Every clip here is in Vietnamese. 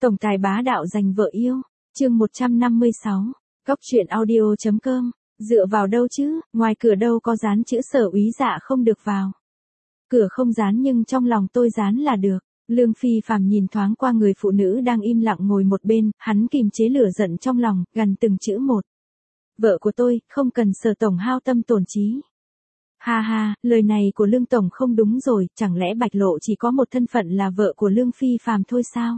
Tổng tài bá đạo giành vợ yêu, chương 156, Cóc truyện audio.com, dựa vào đâu chứ, ngoài cửa đâu có dán chữ Sở úy dạ không được vào. Cửa không dán nhưng trong lòng tôi dán là được. Lương Phi Phàm nhìn thoáng qua người phụ nữ đang im lặng ngồi một bên, hắn kìm chế lửa giận trong lòng, gằn từng chữ một. Vợ của tôi, không cần Sở tổng hao tâm tổn trí. Ha ha, lời này của Lương tổng không đúng rồi, chẳng lẽ Bạch Lộ chỉ có một thân phận là vợ của Lương Phi Phàm thôi sao?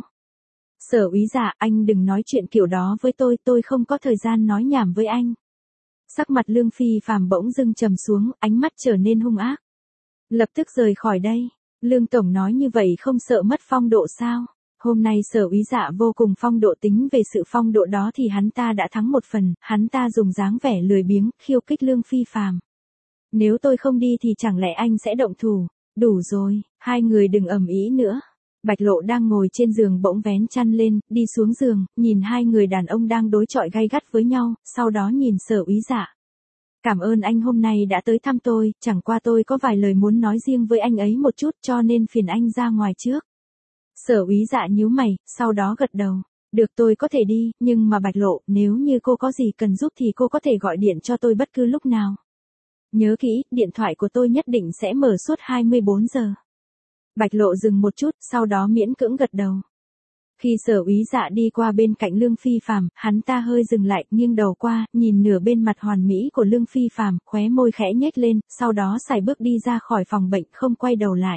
Sở úy dạ, anh đừng nói chuyện kiểu đó với tôi không có thời gian nói nhảm với anh. Sắc mặt Lương Phi Phàm bỗng dưng trầm xuống, ánh mắt trở nên hung ác. Lập tức rời khỏi đây. Lương tổng nói như vậy không sợ mất phong độ sao? Hôm nay Sở úy dạ vô cùng phong độ, tính về sự phong độ đó thì hắn ta đã thắng một phần, hắn ta dùng dáng vẻ lười biếng, khiêu khích Lương Phi Phàm. Nếu tôi không đi thì chẳng lẽ anh sẽ động thủ? Đủ rồi, hai người đừng ầm ĩ nữa. Bạch Lộ đang ngồi trên giường bỗng vén chăn lên, đi xuống giường, nhìn hai người đàn ông đang đối chọi gay gắt với nhau, sau đó nhìn Sở úy dạ. Cảm ơn anh hôm nay đã tới thăm tôi, chẳng qua tôi có vài lời muốn nói riêng với anh ấy một chút cho nên phiền anh ra ngoài trước. Sở úy dạ nhíu mày, sau đó gật đầu. Được, tôi có thể đi, nhưng mà Bạch Lộ, nếu như cô có gì cần giúp thì cô có thể gọi điện cho tôi bất cứ lúc nào. Nhớ kỹ, điện thoại của tôi nhất định sẽ mở suốt 24 giờ. Bạch Lộ dừng một chút, sau đó miễn cưỡng gật đầu. Khi Sở úy dạ đi qua bên cạnh Lương Phi Phàm, hắn ta hơi dừng lại, nghiêng đầu qua, nhìn nửa bên mặt hoàn mỹ của Lương Phi Phàm, khóe môi khẽ nhếch lên, sau đó sải bước đi ra khỏi phòng bệnh, không quay đầu lại.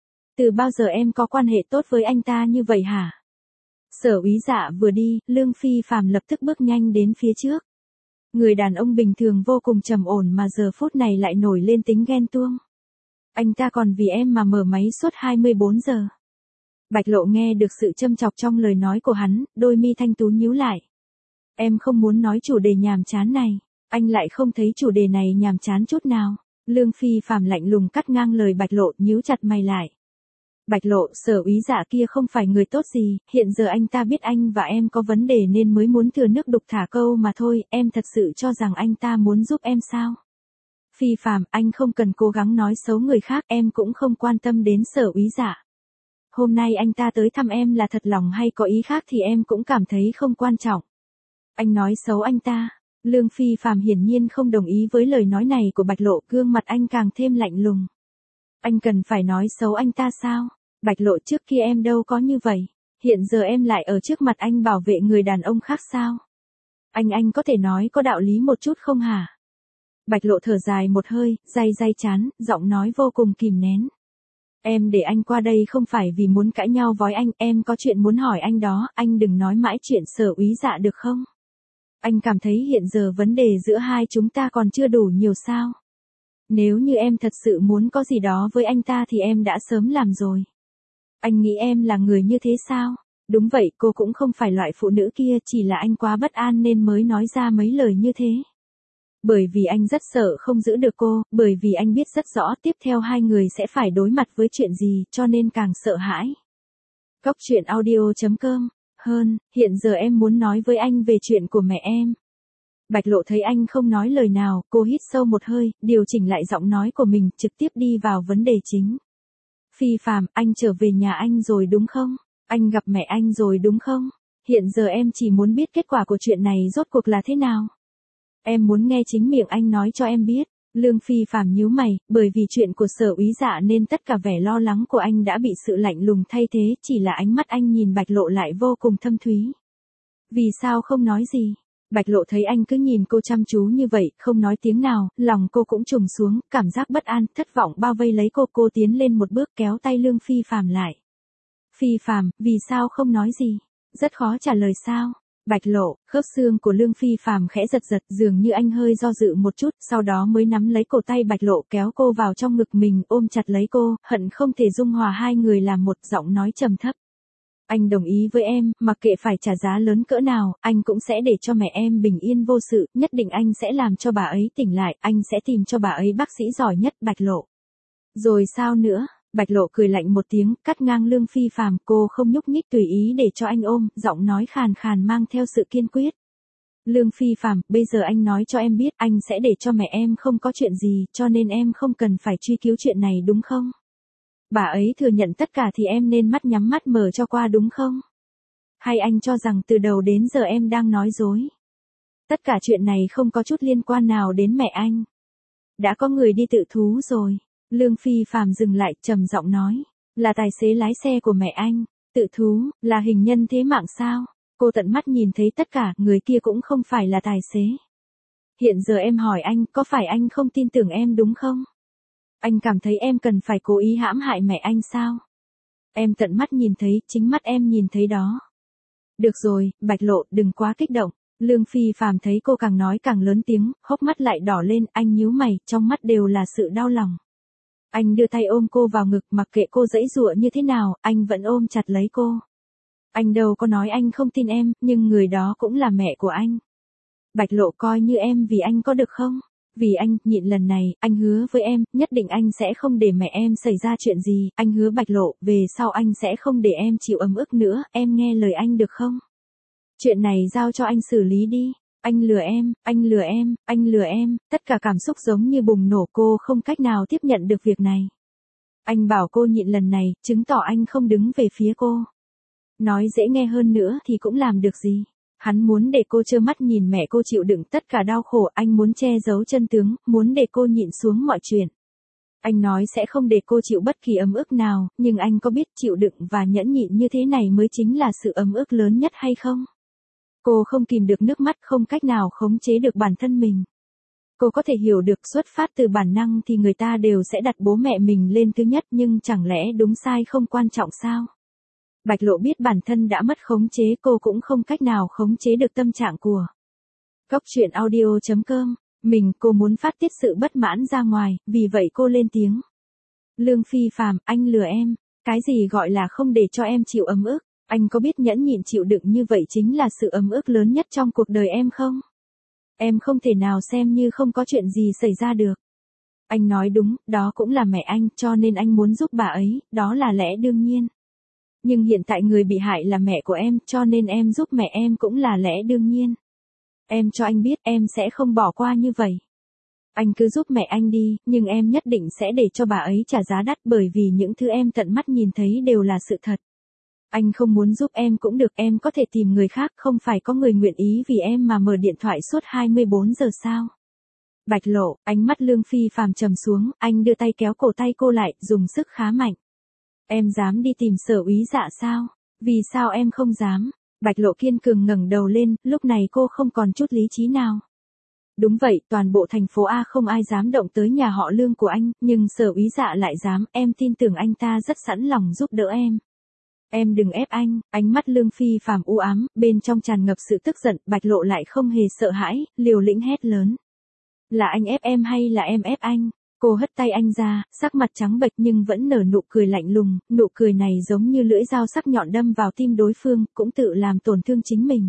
Từ bao giờ em có quan hệ tốt với anh ta như vậy hả? Sở úy dạ vừa đi, Lương Phi Phàm lập tức bước nhanh đến phía trước. Người đàn ông bình thường vô cùng trầm ổn mà giờ phút này lại nổi lên tính ghen tuông. Anh ta còn vì em mà mở máy suốt 24 giờ. Bạch Lộ nghe được sự châm chọc trong lời nói của hắn, đôi mi thanh tú nhíu lại. Em không muốn nói chủ đề nhàm chán này, anh lại không thấy chủ đề này nhàm chán chút nào. Lương Phi Phàm lạnh lùng cắt ngang lời Bạch Lộ, nhíu chặt mày lại. Bạch Lộ, Sở úy dạ kia không phải người tốt gì, hiện giờ anh ta biết anh và em có vấn đề nên mới muốn thừa nước đục thả câu mà thôi, em thật sự cho rằng anh ta muốn giúp em sao? Phi Phàm, anh không cần cố gắng nói xấu người khác, em cũng không quan tâm đến Sở úy dạ. Hôm nay anh ta tới thăm em là thật lòng hay có ý khác thì em cũng cảm thấy không quan trọng. Anh nói xấu anh ta. Lương Phi Phàm hiển nhiên không đồng ý với lời nói này của Bạch Lộ, gương mặt anh càng thêm lạnh lùng. Anh cần phải nói xấu anh ta sao? Bạch Lộ, trước kia em đâu có như vậy. Hiện giờ em lại ở trước mặt anh bảo vệ người đàn ông khác sao? Anh có thể nói có đạo lý một chút không hả? Bạch Lộ thở dài một hơi, day chán, giọng nói vô cùng kìm nén. Em để anh qua đây không phải vì muốn cãi nhau với anh, em có chuyện muốn hỏi anh đó, anh đừng nói mãi chuyện Sở úy dạ được không? Anh cảm thấy hiện giờ vấn đề giữa hai chúng ta còn chưa đủ nhiều sao? Nếu như em thật sự muốn có gì đó với anh ta thì em đã sớm làm rồi. Anh nghĩ em là người như thế sao? Đúng vậy, cô cũng không phải loại phụ nữ kia, chỉ là anh quá bất an nên mới nói ra mấy lời như thế. Bởi vì anh rất sợ không giữ được cô, bởi vì anh biết rất rõ tiếp theo hai người sẽ phải đối mặt với chuyện gì, cho nên càng sợ hãi. Cóc truyện audio.com, hiện giờ em muốn nói với anh về chuyện của mẹ em. Bạch Lộ thấy anh không nói lời nào, cô hít sâu một hơi, điều chỉnh lại giọng nói của mình, trực tiếp đi vào vấn đề chính. Phi Phàm, anh trở về nhà anh rồi đúng không? Anh gặp mẹ anh rồi đúng không? Hiện giờ em chỉ muốn biết kết quả của chuyện này rốt cuộc là thế nào. Em muốn nghe chính miệng anh nói cho em biết. Lương Phi Phàm nhíu mày, bởi vì chuyện của Sở úy dạ nên tất cả vẻ lo lắng của anh đã bị sự lạnh lùng thay thế, chỉ là ánh mắt anh nhìn Bạch Lộ lại vô cùng thâm thúy. Vì sao không nói gì? Bạch Lộ thấy anh cứ nhìn cô chăm chú như vậy, không nói tiếng nào, lòng cô cũng trùng xuống, cảm giác bất an, thất vọng bao vây lấy cô tiến lên một bước kéo tay Lương Phi Phàm lại. Phi Phàm, vì sao không nói gì? Rất khó trả lời sao? Bạch Lộ, khớp xương của Lương Phi Phàm khẽ giật, dường như anh hơi do dự một chút, sau đó mới nắm lấy cổ tay Bạch Lộ kéo cô vào trong ngực mình, ôm chặt lấy cô, hận không thể dung hòa hai người làm một, giọng nói trầm thấp. Anh đồng ý với em, mặc kệ phải trả giá lớn cỡ nào, anh cũng sẽ để cho mẹ em bình yên vô sự, nhất định anh sẽ làm cho bà ấy tỉnh lại, anh sẽ tìm cho bà ấy bác sĩ giỏi nhất. Bạch Lộ. Rồi sao nữa? Bạch Lộ cười lạnh một tiếng, cắt ngang Lương Phi Phàm, cô không nhúc nhích tùy ý để cho anh ôm, giọng nói khàn khàn mang theo sự kiên quyết. Lương Phi Phàm, bây giờ anh nói cho em biết, anh sẽ để cho mẹ em không có chuyện gì, cho nên em không cần phải truy cứu chuyện này đúng không? Bà ấy thừa nhận tất cả thì em nên mắt nhắm mắt mở cho qua đúng không? Hay anh cho rằng từ đầu đến giờ em đang nói dối? Tất cả chuyện này không có chút liên quan nào đến mẹ anh. Đã có người đi tự thú rồi. Lương Phi Phạm dừng lại, trầm giọng nói. Là tài xế lái xe của mẹ anh. Tự thú, là hình nhân thế mạng sao? Cô tận mắt nhìn thấy tất cả, người kia cũng không phải là tài xế. Hiện giờ em hỏi anh, có phải anh không tin tưởng em đúng không? Anh cảm thấy em cần phải cố ý hãm hại mẹ anh sao? Em tận mắt nhìn thấy, chính mắt em nhìn thấy đó. Được rồi, Bạch Lộ, đừng quá kích động. Lương Phi Phạm thấy cô càng nói càng lớn tiếng, hốc mắt lại đỏ lên, anh nhíu mày, trong mắt đều là sự đau lòng. Anh đưa tay ôm cô vào ngực, mặc kệ cô giãy giụa như thế nào, anh vẫn ôm chặt lấy cô. Anh đâu có nói anh không tin em, nhưng người đó cũng là mẹ của anh. Bạch Lộ, coi như em vì anh có được không? Vì anh, nhịn lần này, anh hứa với em, nhất định anh sẽ không để mẹ em xảy ra chuyện gì, anh hứa Bạch Lộ, về sau anh sẽ không để em chịu ấm ức nữa, em nghe lời anh được không? Chuyện này giao cho anh xử lý đi. Anh lừa em, anh lừa em, anh lừa em, tất cả cảm xúc giống như bùng nổ, cô không cách nào tiếp nhận được việc này. Anh bảo cô nhịn lần này, chứng tỏ anh không đứng về phía cô. Nói dễ nghe hơn nữa thì cũng làm được gì. Hắn muốn để cô trơ mắt nhìn mẹ cô chịu đựng tất cả đau khổ, anh muốn che giấu chân tướng, muốn để cô nhịn xuống mọi chuyện. Anh nói sẽ không để cô chịu bất kỳ ấm ức nào, nhưng anh có biết chịu đựng và nhẫn nhịn như thế này mới chính là sự ấm ức lớn nhất hay không? Cô không kìm được nước mắt, không cách nào khống chế được bản thân mình. Cô có thể hiểu được xuất phát từ bản năng thì người ta đều sẽ đặt bố mẹ mình lên thứ nhất, nhưng chẳng lẽ đúng sai không quan trọng sao? Bạch Lộ biết bản thân đã mất khống chế, cô cũng không cách nào khống chế được tâm trạng của. Góc truyện audio.com, cô muốn phát tiết sự bất mãn ra ngoài, vì vậy cô lên tiếng. Lương Phi Phạm, anh lừa em, cái gì gọi là không để cho em chịu ấm ức, anh có biết nhẫn nhịn chịu đựng như vậy chính là sự ấm ức lớn nhất trong cuộc đời em không? Em không thể nào xem như không có chuyện gì xảy ra được. Anh nói đúng, đó cũng là mẹ anh, cho nên anh muốn giúp bà ấy, đó là lẽ đương nhiên. Nhưng hiện tại người bị hại là mẹ của em, cho nên em giúp mẹ em cũng là lẽ đương nhiên. Em cho anh biết em sẽ không bỏ qua như vậy. Anh cứ giúp mẹ anh đi, nhưng em nhất định sẽ để cho bà ấy trả giá đắt, bởi vì những thứ em tận mắt nhìn thấy đều là sự thật. Anh không muốn giúp em cũng được, em có thể tìm người khác, không phải có người nguyện ý vì em mà mở điện thoại suốt 24 giờ sao? Bạch Lộ, ánh mắt Lương Phi Phạm trầm xuống, anh đưa tay kéo cổ tay cô lại, dùng sức khá mạnh. Em dám đi tìm Sở úy Dạ sao? Vì sao em không dám? Bạch Lộ kiên cường ngẩng đầu lên, lúc này cô không còn chút lý trí nào. Đúng vậy, toàn bộ thành phố A không ai dám động tới nhà họ Lương của anh, nhưng Sở úy Dạ lại dám, em tin tưởng anh ta rất sẵn lòng giúp đỡ em. Em đừng ép anh, ánh mắt Lương Phi Phạm u ám, bên trong tràn ngập sự tức giận, Bạch Lộ lại không hề sợ hãi, liều lĩnh hét lớn. Là anh ép em hay là em ép anh? Cô hất tay anh ra, sắc mặt trắng bệch nhưng vẫn nở nụ cười lạnh lùng, nụ cười này giống như lưỡi dao sắc nhọn đâm vào tim đối phương, cũng tự làm tổn thương chính mình.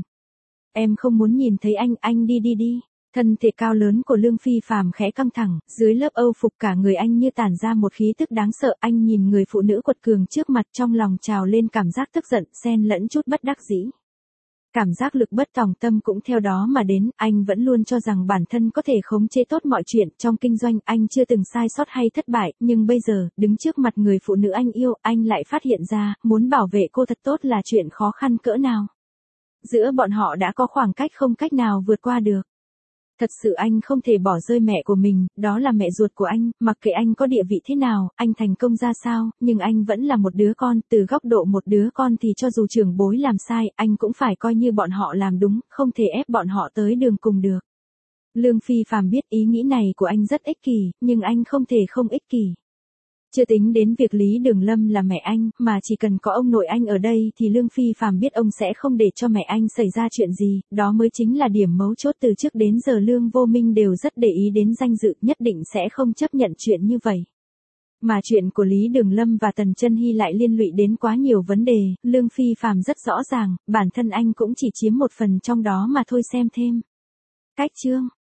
Em không muốn nhìn thấy anh đi đi đi. Thân thể cao lớn của Lương Phi Phạm khẽ căng thẳng, dưới lớp âu phục cả người anh như tản ra một khí tức đáng sợ, anh nhìn người phụ nữ quật cường trước mặt, trong lòng trào lên cảm giác tức giận, xen lẫn chút bất đắc dĩ. Cảm giác lực bất tòng tâm cũng theo đó mà đến, anh vẫn luôn cho rằng bản thân có thể khống chế tốt mọi chuyện, trong kinh doanh anh chưa từng sai sót hay thất bại, nhưng bây giờ, đứng trước mặt người phụ nữ anh yêu, anh lại phát hiện ra, muốn bảo vệ cô thật tốt là chuyện khó khăn cỡ nào. Giữa bọn họ đã có khoảng cách không cách nào vượt qua được. Thật sự anh không thể bỏ rơi mẹ của mình, đó là mẹ ruột của anh, mặc kệ anh có địa vị thế nào, anh thành công ra sao, nhưng anh vẫn là một đứa con, từ góc độ một đứa con thì cho dù trưởng bối làm sai, anh cũng phải coi như bọn họ làm đúng, không thể ép bọn họ tới đường cùng được. Lương Phi Phạm biết ý nghĩ này của anh rất ích kỷ, nhưng anh không thể không ích kỷ. Chưa tính đến việc Lý Đường Lâm là mẹ anh, mà chỉ cần có ông nội anh ở đây thì Lương Phi Phạm biết ông sẽ không để cho mẹ anh xảy ra chuyện gì, đó mới chính là điểm mấu chốt. Từ trước đến giờ Lương Vô Minh đều rất để ý đến danh dự, nhất định sẽ không chấp nhận chuyện như vậy. Mà chuyện của Lý Đường Lâm và Tần Chân Hy lại liên lụy đến quá nhiều vấn đề, Lương Phi Phạm rất rõ ràng, bản thân anh cũng chỉ chiếm một phần trong đó mà thôi. Xem thêm. Cách chương